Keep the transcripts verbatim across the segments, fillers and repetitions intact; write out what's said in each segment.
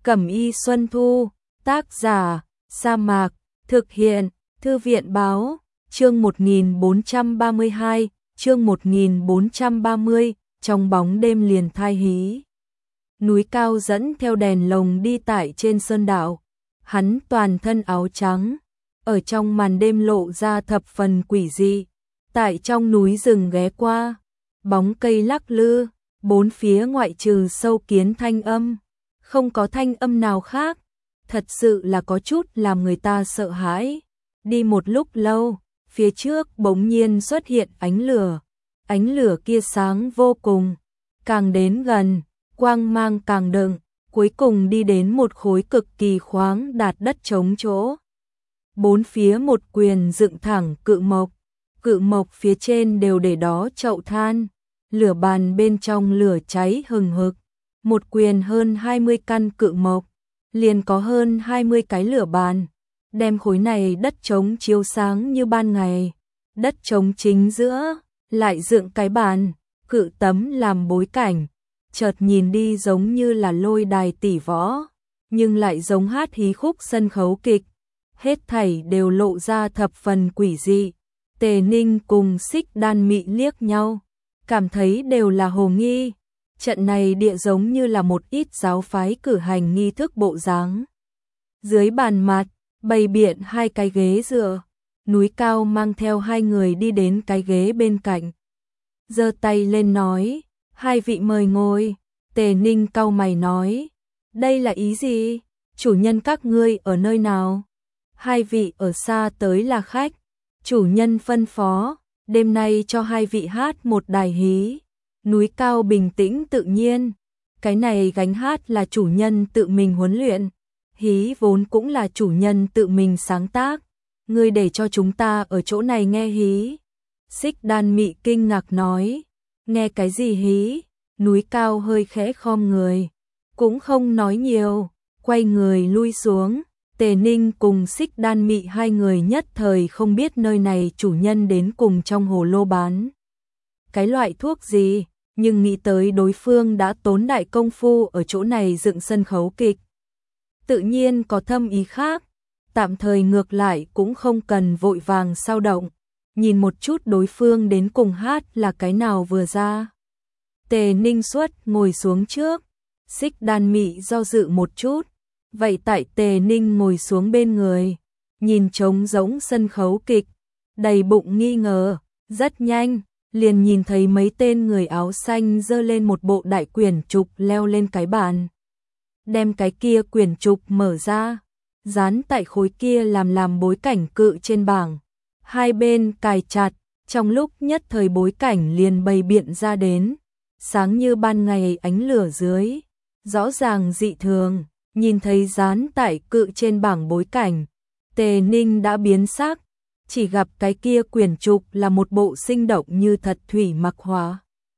Cẩm y Xuân Thu, tác giả, Sa Mạc, thực hiện, Thư viện báo, chương một nghìn bốn trăm ba mươi hai, chương một nghìn bốn trăm ba mươi, trong bóng đêm liền thai hí. Núi cao dẫn theo đèn lồng đi tại trên sơn đạo, hắn toàn thân áo trắng, ở trong màn đêm lộ ra thập phần quỷ dị, tại trong núi rừng ghé qua, bóng cây lắc lư, bốn phía ngoại trừ sâu kiến thanh âm, không có thanh âm nào khác, thật sự là có chút làm người ta sợ hãi. Đi một lúc lâu, phía trước bỗng nhiên xuất hiện ánh lửa, ánh lửa kia sáng vô cùng, càng đến gần, quang mang càng đậm, cuối cùng đi đến một khối cực kỳ khoáng đạt đất trống chỗ. Bốn phía một quyền dựng thẳng cự mộc, cự mộc phía trên đều để đó chậu than, lửa bàn bên trong lửa cháy hừng hực, một quyền hơn hai mươi căn cự mộc, liền có hơn hai mươi cái lửa bàn, đem khối này đất trống chiếu sáng như ban ngày. Đất trống chính giữa, lại dựng cái bàn, cự tấm làm bối cảnh, chợt nhìn đi giống như là lôi đài tỷ võ, nhưng lại giống hát hí khúc sân khấu kịch, hết thảy đều lộ ra thập phần quỷ dị. Tề Ninh cùng Xích Đan Mị liếc nhau, cảm thấy đều là hồ nghi, trận này địa giống như là một ít giáo phái cử hành nghi thức bộ dáng. Dưới bàn mặt, bày biện hai cái ghế dựa, núi cao mang theo hai người đi đến cái ghế bên cạnh. Giơ tay lên nói, hai vị mời ngồi. Tề Ninh cau mày nói, đây là ý gì? Chủ nhân các ngươi ở nơi nào? Hai vị ở xa tới là khách. Chủ nhân phân phó, đêm nay cho hai vị hát một đài hí. Núi cao bình tĩnh tự nhiên, cái này gánh hát là chủ nhân tự mình huấn luyện, hí vốn cũng là chủ nhân tự mình sáng tác, ngươi để cho chúng ta ở chỗ này nghe hí. Xích Đan Mị kinh ngạc nói, nghe cái gì hí? Núi cao hơi khẽ khom người, cũng không nói nhiều, quay người lui xuống. Tề Ninh cùng Xích Đan Mị hai người nhất thời không biết nơi này chủ nhân đến cùng trong hồ lô bán cái loại thuốc gì, nhưng nghĩ tới đối phương đã tốn đại công phu ở chỗ này dựng sân khấu kịch, tự nhiên có thâm ý khác, tạm thời ngược lại cũng không cần vội vàng sao động, nhìn một chút đối phương đến cùng hát là cái nào vừa ra. Tề Ninh xuất ngồi xuống trước, Xích Đan Mị do dự một chút, vậy tại Tề Ninh ngồi xuống bên người, nhìn trống rỗng sân khấu kịch, đầy bụng nghi ngờ, rất nhanh, liền nhìn thấy mấy tên người áo xanh giơ lên một bộ đại quyển trục leo lên cái bàn. Đem cái kia quyển trục mở ra, dán tại khối kia làm làm bối cảnh cự trên bảng. Hai bên cài chặt, trong lúc nhất thời bối cảnh liền bày biện ra đến, sáng như ban ngày ánh lửa dưới, rõ ràng dị thường, nhìn thấy dán tại cự trên bảng bối cảnh, Tề Ninh đã biến sắc, chỉ gặp cái kia quyển trục là một bộ sinh động như thật thủy mặc hóa.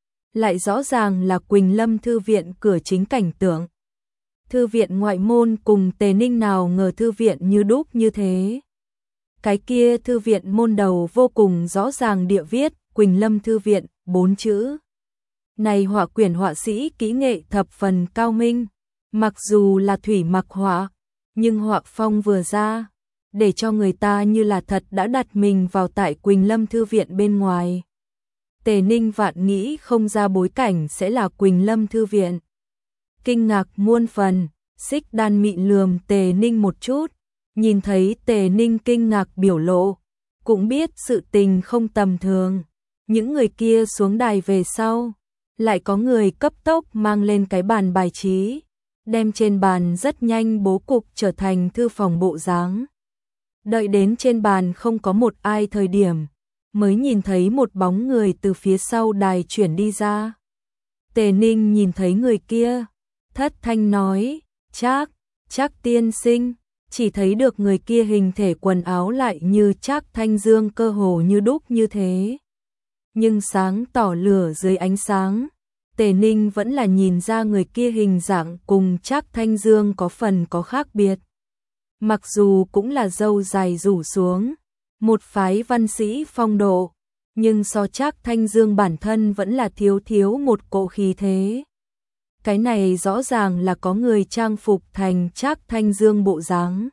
Lại rõ ràng là Quỳnh Lâm Thư viện cửa chính cảnh tượng. Thư viện ngoại môn cùng Tề Ninh nào ngờ thư viện như đúc như thế. Cái kia thư viện môn đầu vô cùng rõ ràng địa viết Quỳnh Lâm Thư viện, bốn chữ. Này họa quyển họa sĩ kỹ nghệ thập phần cao minh, mặc dù là thủy mặc họa, nhưng họa phong vừa ra, để cho người ta như là thật đã đặt mình vào tại Quỳnh Lâm Thư viện bên ngoài. Tề Ninh vạn nghĩ không ra bối cảnh sẽ là Quỳnh Lâm Thư viện. Kinh ngạc muôn phần, Xích Đan Mị lườm Tề Ninh một chút, nhìn thấy Tề Ninh kinh ngạc biểu lộ, cũng biết sự tình không tầm thường. Những người kia xuống đài về sau, lại có người cấp tốc mang lên cái bàn bài trí, đem trên bàn rất nhanh bố cục trở thành thư phòng bộ dáng. Đợi đến trên bàn không có một ai thời điểm, mới nhìn thấy một bóng người từ phía sau đài chuyển đi ra. Tề Ninh nhìn thấy người kia, thất thanh nói, Trác, Trác tiên sinh, chỉ thấy được người kia hình thể quần áo lại như Trác Thanh Dương cơ hồ như đúc như thế. Nhưng sáng tỏ lửa dưới ánh sáng, Tề Ninh vẫn là nhìn ra người kia hình dạng cùng Trác Thanh Dương có phần có khác biệt. Mặc dù cũng là râu dài rủ xuống, một phái văn sĩ phong độ, nhưng so Trác Thanh Dương bản thân vẫn là thiếu thiếu một cỗ khí thế. cái này rõ ràng là có người trang phục thành Trác Thanh Dương bộ dáng.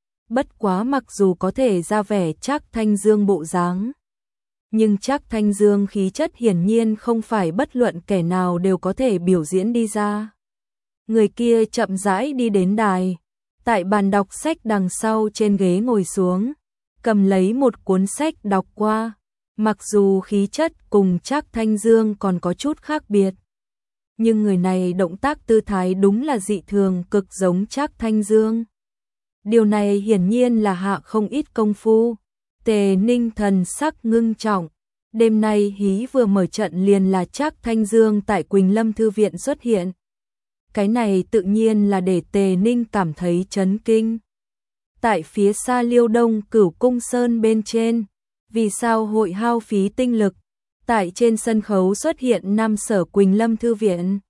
Bất quá mặc dù có thể ra vẻ Trác Thanh Dương bộ dáng, nhưng Trác Thanh Dương khí chất hiển nhiên không phải bất luận kẻ nào đều có thể biểu diễn đi ra. Người kia chậm rãi đi đến đài, tại bàn đọc sách đằng sau trên ghế ngồi xuống, cầm lấy một cuốn sách đọc qua, mặc dù khí chất cùng Trác Thanh Dương còn có chút khác biệt, nhưng người này động tác tư thái đúng là dị thường cực giống Trác Thanh Dương. Điều này hiển nhiên là hạ không ít công phu. Tề Ninh thần sắc ngưng trọng, đêm nay hí vừa mở trận liền là Trác Thanh Dương tại Quỳnh Lâm Thư viện xuất hiện. Cái này tự nhiên là để Tề Ninh cảm thấy chấn kinh. Tại phía xa Liêu Đông Cửu Cung Sơn bên trên, vì sao hội hao phí tinh lực, tại trên sân khấu xuất hiện Nam Sở Quỳnh Lâm Thư viện.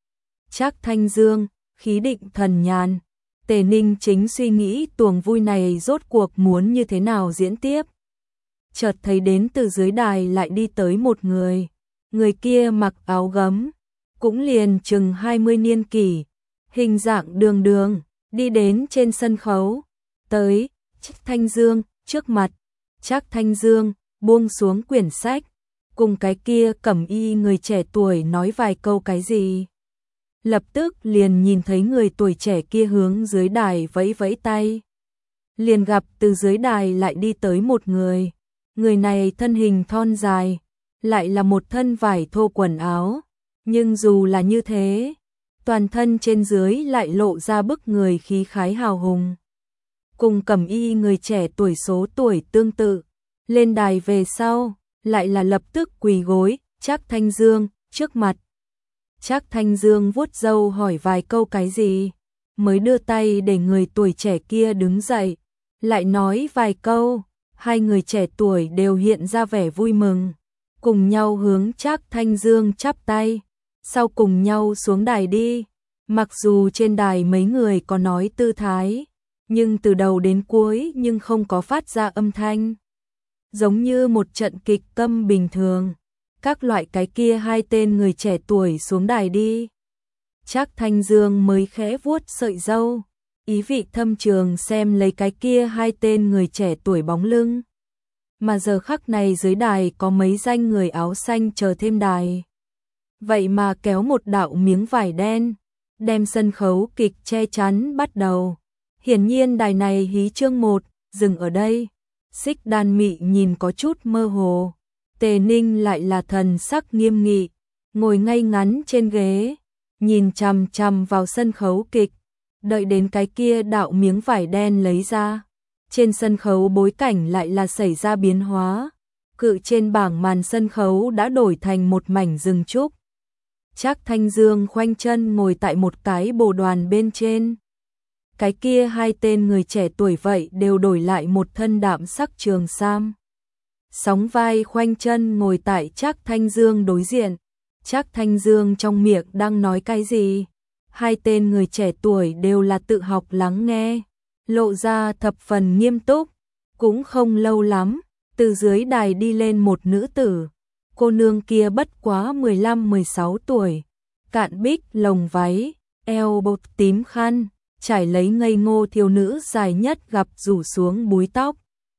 Trác Thanh Dương, khí định thần nhàn. Tề Ninh chính suy nghĩ tuồng vui này rốt cuộc muốn như thế nào diễn tiếp. Chợt thấy đến từ dưới đài lại đi tới một người. Người kia mặc áo gấm, cũng liền chừng hai mươi niên kỷ, hình dạng đường đường, đi đến trên sân khấu. Tới, Trác Thanh Dương, trước mặt. Trác Thanh Dương buông xuống quyển sách, cùng cái kia cẩm y người trẻ tuổi nói vài câu cái gì. Lập tức liền nhìn thấy người tuổi trẻ kia hướng dưới đài vẫy vẫy tay. Liền gặp từ dưới đài lại đi tới một người. Người này thân hình thon dài, lại là một thân vải thô quần áo. Nhưng dù là như thế, toàn thân trên dưới lại lộ ra bức người khí khái hào hùng. Cùng cẩm y người trẻ tuổi số tuổi tương tự, lên đài về sau, lại là lập tức quỳ gối, Trác Thanh Dương, trước mặt. Trác Thanh Dương vuốt râu hỏi vài câu cái gì, mới đưa tay để người tuổi trẻ kia đứng dậy, lại nói vài câu, hai người trẻ tuổi đều hiện ra vẻ vui mừng, cùng nhau hướng Trác Thanh Dương chắp tay, sau cùng nhau xuống đài đi. Mặc dù trên đài mấy người có nói tư thái, nhưng từ đầu đến cuối nhưng không có phát ra âm thanh, giống như một trận kịch câm bình thường. Các loại cái kia hai tên người trẻ tuổi xuống đài đi. Trác Thanh Dương mới khẽ vuốt sợi râu, ý vị thâm trường xem lấy cái kia hai tên người trẻ tuổi bóng lưng. Mà giờ khắc này dưới đài có mấy danh người áo xanh chờ thêm đài. Vậy mà kéo một đạo miếng vải đen, đem sân khấu kịch che chắn bắt đầu. Hiển nhiên đài này hí chương một, dừng ở đây. Xích Đan Mị nhìn có chút mơ hồ. Tề Ninh lại là thần sắc nghiêm nghị, ngồi ngay ngắn trên ghế, nhìn chằm chằm vào sân khấu kịch, đợi đến cái kia đạo miếng vải đen lấy ra. Trên sân khấu bối cảnh lại là xảy ra biến hóa, cự trên bảng màn sân khấu đã đổi thành một mảnh rừng trúc. Trác Thanh Dương khoanh chân ngồi tại một cái bồ đoàn bên trên. Cái kia hai tên người trẻ tuổi vậy đều đổi lại một thân đạm sắc trường sam. Sóng vai khoanh chân ngồi tại Trác Thanh Dương đối diện. Trác Thanh Dương trong miệng đang nói cái gì? Hai tên người trẻ tuổi đều là tự học lắng nghe, lộ ra thập phần nghiêm túc. Cũng không lâu lắm, từ dưới đài đi lên một nữ tử. Cô nương kia bất quá mười lăm mười sáu tuổi, cạn bích lồng váy, eo bột tím khăn, trải lấy ngây ngô thiếu nữ dài nhất gặp rủ xuống búi tóc.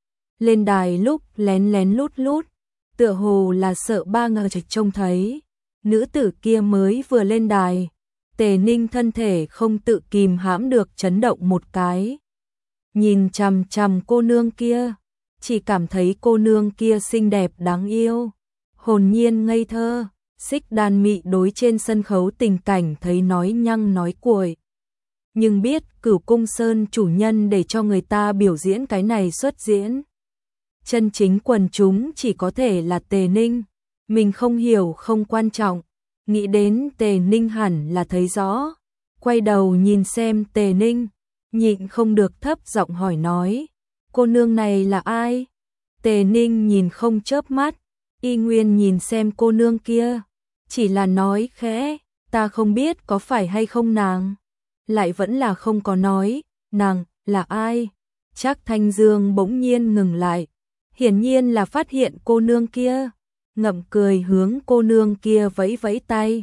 Lên đài lúc lén lén lút lút, tựa hồ là sợ ba người trông thấy. Nữ tử kia mới vừa lên đài, Tề Ninh thân thể không tự kìm hãm được chấn động một cái. Nhìn chằm chằm cô nương kia, chỉ cảm thấy cô nương kia xinh đẹp đáng yêu, hồn nhiên ngây thơ. Xích Đan Mị đối trên sân khấu tình cảnh thấy nói nhăng nói cuội, nhưng biết Cửu Cung Sơn chủ nhân để cho người ta biểu diễn cái này xuất diễn. Chân chính quần chúng chỉ có thể là Tề Ninh, mình không hiểu không quan trọng, nghĩ đến Tề Ninh hẳn là thấy rõ, quay đầu nhìn xem Tề Ninh, nhịn không được thấp giọng hỏi nói, cô nương này là ai? Tề Ninh nhìn không chớp mắt, y nguyên nhìn xem cô nương kia, chỉ là nói khẽ, ta không biết có phải hay không nàng, lại vẫn là không có nói, nàng là ai? Trác Thanh Dương bỗng nhiên ngừng lại, hiển nhiên là phát hiện cô nương kia, ngậm cười hướng cô nương kia vẫy vẫy tay.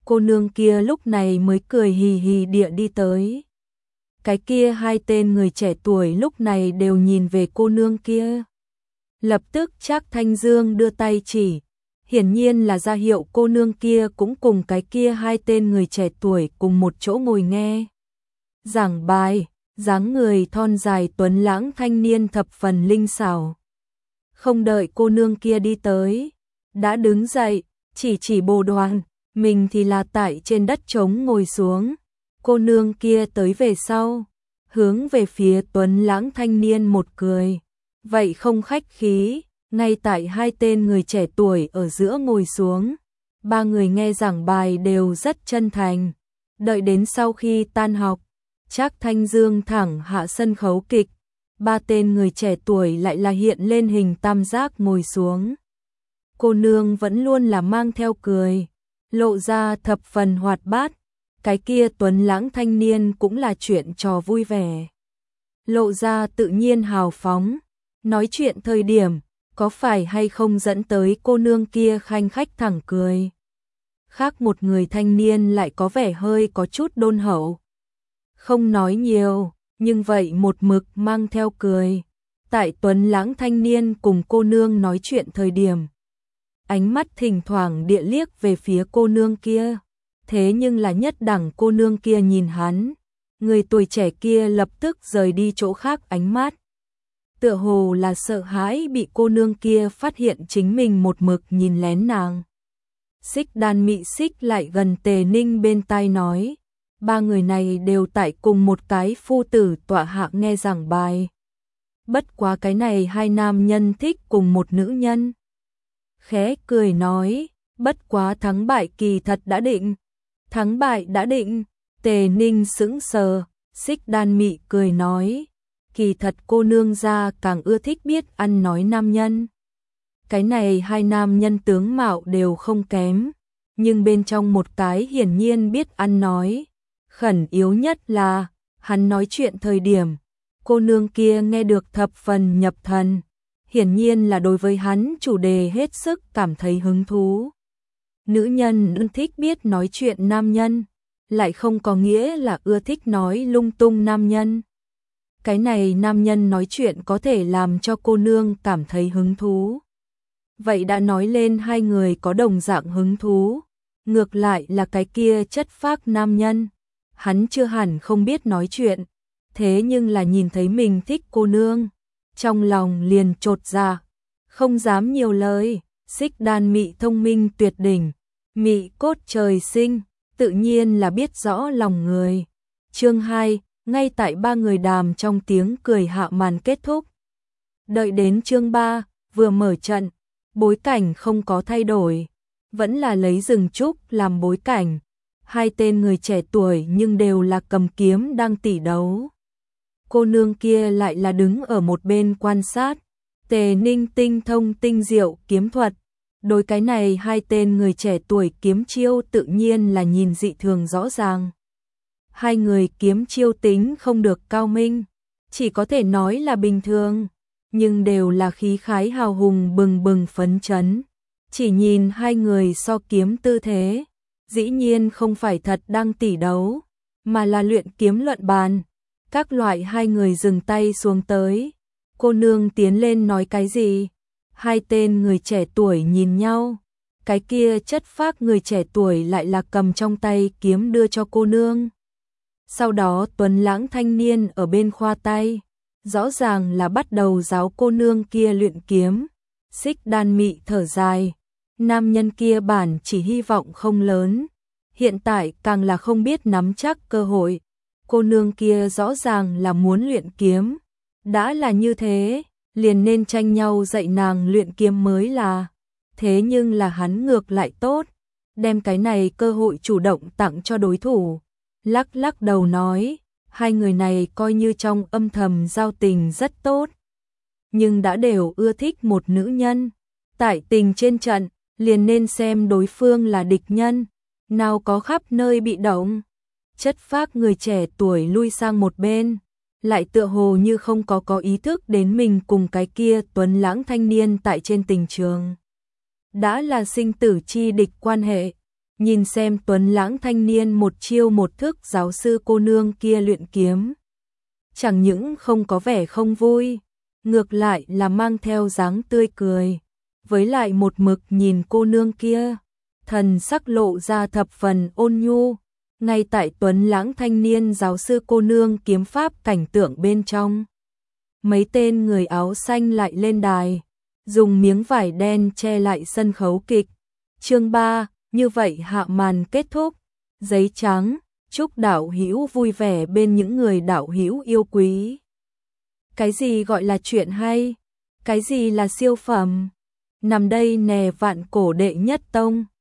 cô nương kia lúc này mới cười hì hì địa đi tới. Cái kia hai tên người trẻ tuổi lúc này đều nhìn về cô nương kia. Lập tức Trác Thanh Dương đưa tay chỉ, hiển nhiên là ra hiệu cô nương kia cũng cùng cái kia hai tên người trẻ tuổi cùng một chỗ ngồi nghe. Giảng bài, dáng người thon dài tuấn lãng thanh niên thập phần linh xảo. Không đợi cô nương kia đi tới, đã đứng dậy, chỉ chỉ bồ đoàn, mình thì là tại trên đất trống ngồi xuống. Cô nương kia tới về sau, hướng về phía tuấn lãng thanh niên một cười. Vậy không khách khí, ngay tại hai tên người trẻ tuổi ở giữa ngồi xuống. Ba người nghe giảng bài đều rất chân thành. Đợi đến sau khi tan học, Trác Thanh Dương thẳng hạ sân khấu kịch. Ba tên người trẻ tuổi lại là hiện lên hình tam giác ngồi xuống. Cô nương vẫn luôn là mang theo cười, lộ ra thập phần hoạt bát. Cái kia tuấn lãng thanh niên cũng là chuyện trò vui vẻ, lộ ra tự nhiên hào phóng. Nói chuyện thời điểm, có phải hay không dẫn tới cô nương kia khanh khách thẳng cười. Khác một người thanh niên lại có vẻ hơi có chút đôn hậu. Không nói nhiều, nhưng vậy một mực mang theo cười. Tại tuấn lãng thanh niên cùng cô nương nói chuyện thời điểm, ánh mắt thỉnh thoảng địa liếc về phía cô nương kia. Thế nhưng là nhất đẳng cô nương kia nhìn hắn, người tuổi trẻ kia lập tức rời đi chỗ khác ánh mắt. Tựa hồ là sợ hãi bị cô nương kia phát hiện chính mình một mực nhìn lén nàng. Xích Đan Mị xích lại gần Tề Ninh bên tai nói, ba người này đều tại cùng một cái phu tử tọa hạ nghe giảng bài. Bất quá cái này hai nam nhân thích cùng một nữ nhân. Khẽ cười nói, bất quá thắng bại kỳ thật đã định. Thắng bại đã định. Tề Ninh sững sờ, Xích Đan Mị cười nói, kỳ thật cô nương gia càng ưa thích biết ăn nói nam nhân. Cái này hai nam nhân tướng mạo đều không kém, nhưng bên trong một cái hiển nhiên biết ăn nói. Khẩn yếu nhất là, hắn nói chuyện thời điểm, cô nương kia nghe được thập phần nhập thần, hiển nhiên là đối với hắn chủ đề hết sức cảm thấy hứng thú. Nữ nhân thích biết nói chuyện nam nhân, lại không có nghĩa là ưa thích nói lung tung nam nhân. Cái này nam nhân nói chuyện có thể làm cho cô nương cảm thấy hứng thú. Vậy đã nói lên hai người có đồng dạng hứng thú. Ngược lại là cái kia chất phác nam nhân, hắn chưa hẳn không biết nói chuyện, thế nhưng là nhìn thấy mình thích cô nương, trong lòng liền chột dạ, không dám nhiều lời. Xích Đan Mị thông minh tuyệt đỉnh, mị cốt trời sinh, tự nhiên là biết rõ lòng người. Chương hai, ngay tại ba người đàm trong tiếng cười hạ màn kết thúc. Đợi đến chương ba, vừa mở trận, bối cảnh không có thay đổi, vẫn là lấy rừng trúc làm bối cảnh. Hai tên người trẻ tuổi nhưng đều là cầm kiếm đang tỉ đấu. Cô nương kia lại là đứng ở một bên quan sát. Tề Ninh tinh thông tinh diệu kiếm thuật, đối cái này hai tên người trẻ tuổi kiếm chiêu tự nhiên là nhìn dị thường rõ ràng. Hai người kiếm chiêu tính không được cao minh, chỉ có thể nói là bình thường, nhưng đều là khí khái hào hùng bừng bừng phấn chấn. Chỉ nhìn hai người so kiếm tư thế, dĩ nhiên không phải thật đang tỉ đấu, mà là luyện kiếm luận bàn. Các loại hai người dừng tay xuống tới, cô nương tiến lên nói cái gì? Hai tên người trẻ tuổi nhìn nhau, cái kia chất phác người trẻ tuổi lại là cầm trong tay kiếm đưa cho cô nương. Sau đó tuấn lãng thanh niên ở bên khoa tay, rõ ràng là bắt đầu giáo cô nương kia luyện kiếm. Xích Đan Mị thở dài, nam nhân kia bản chỉ hy vọng không lớn, hiện tại càng là không biết nắm chắc cơ hội. Cô nương kia rõ ràng là muốn luyện kiếm, đã là như thế, liền nên tranh nhau dạy nàng luyện kiếm mới là. Thế nhưng là hắn ngược lại tốt, đem cái này cơ hội chủ động tặng cho đối thủ. Lắc lắc đầu nói, hai người này coi như trong âm thầm giao tình rất tốt, nhưng đã đều ưa thích một nữ nhân. Tại tình trên trận, liền nên xem đối phương là địch nhân, nào có khắp nơi bị động. Chất phác người trẻ tuổi lui sang một bên, lại tựa hồ như không có có ý thức đến mình cùng cái kia tuấn lãng thanh niên tại trên tình trường đã là sinh tử chi địch quan hệ. nhìn xem tuấn lãng thanh niên một chiêu một thức giáo sư cô nương kia luyện kiếm. Chẳng những không có vẻ không vui, ngược lại là mang theo dáng tươi cười, với lại một mực nhìn cô nương kia, thần sắc lộ ra thập phần ôn nhu. Ngay tại tuấn lãng thanh niên giáo sư cô nương kiếm pháp cảnh tượng bên trong, mấy tên người áo xanh lại lên đài, dùng miếng vải đen che lại sân khấu kịch. Chương ba, như vậy hạ màn kết thúc. Giấy trắng, chúc đạo hữu vui vẻ bên những người đạo hữu yêu quý. Cái gì gọi là chuyện hay? Cái gì là siêu phẩm? Nằm đây nè vạn cổ đệ nhất tông.